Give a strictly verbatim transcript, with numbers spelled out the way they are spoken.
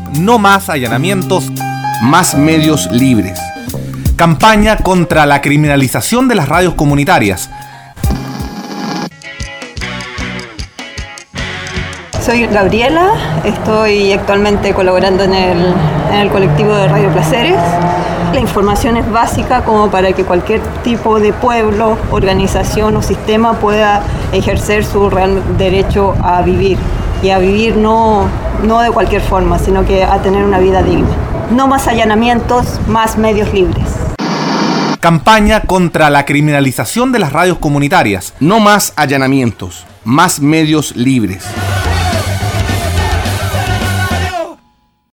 No más allanamientos, más medios libres. Campaña contra la criminalización de las radios comunitarias. Soy Gabriela, estoy actualmente colaborando en el, en el colectivo de Radio Placeres. La información es básica como para que cualquier tipo de pueblo, organización o sistema pueda ejercer su real derecho a vivir. Y a vivir no, no de cualquier forma, sino que a tener una vida digna. No más allanamientos, más medios libres. Campaña contra la criminalización de las radios comunitarias. No más allanamientos, más medios libres.